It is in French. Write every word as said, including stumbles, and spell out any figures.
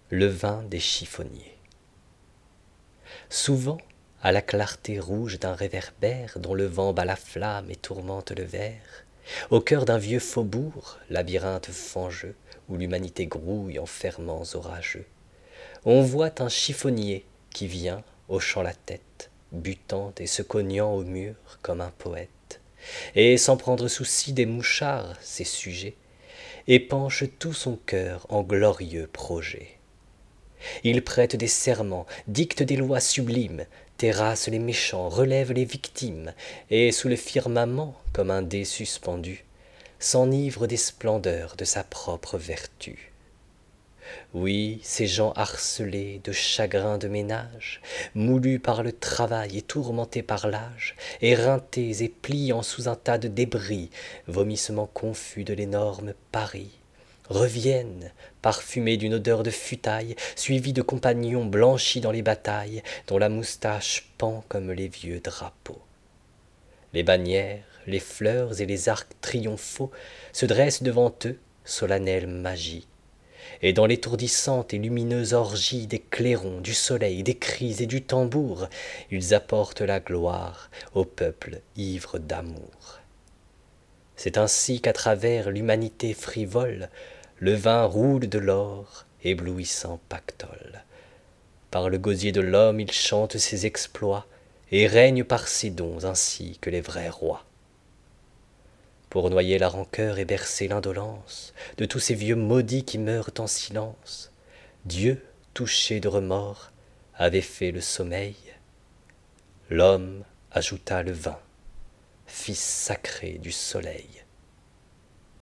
Le vin des chiffonniers. Souvent, à la clarté rouge d'un réverbère dont le vent bat la flamme et tourmente le verre, au cœur d'un vieux faubourg, labyrinthe fangeux, où l'humanité grouille en ferments orageux, on voit un chiffonnier qui vient, hochant la tête, butant et se cognant au mur comme un poète, et sans prendre souci des mouchards, ses sujets, épanche tout son cœur en glorieux projets. Il prête des serments, dicte des lois sublimes, terrasse les méchants, relève les victimes, et sous le firmament, comme un dé suspendu, s'enivre des splendeurs de sa propre vertu. Oui, ces gens harcelés de chagrins de ménage, moulus par le travail et tourmentés par l'âge, éreintés et pliant sous un tas de débris, vomissements confus de l'énorme Paris, reviennent, parfumés d'une odeur de futaille, suivis de compagnons blanchis dans les batailles, dont la moustache pend comme les vieux drapeaux. Les bannières, les fleurs et les arcs triomphaux se dressent devant eux, solennelle magie, et dans l'étourdissante et lumineuse orgie des clairons, du soleil, des cris et du tambour, ils apportent la gloire au peuple ivre d'amour. C'est ainsi qu'à travers l'humanité frivole, le vin roule de l'or, éblouissant pactole. Par le gosier de l'homme il chante ses exploits, et règne par ses dons ainsi que les vrais rois. Pour noyer la rancœur et bercer l'indolence de tous ces vieux maudits qui meurent en silence, Dieu, touché de remords, avait fait le sommeil. L'homme ajouta le vin, fils sacré du soleil.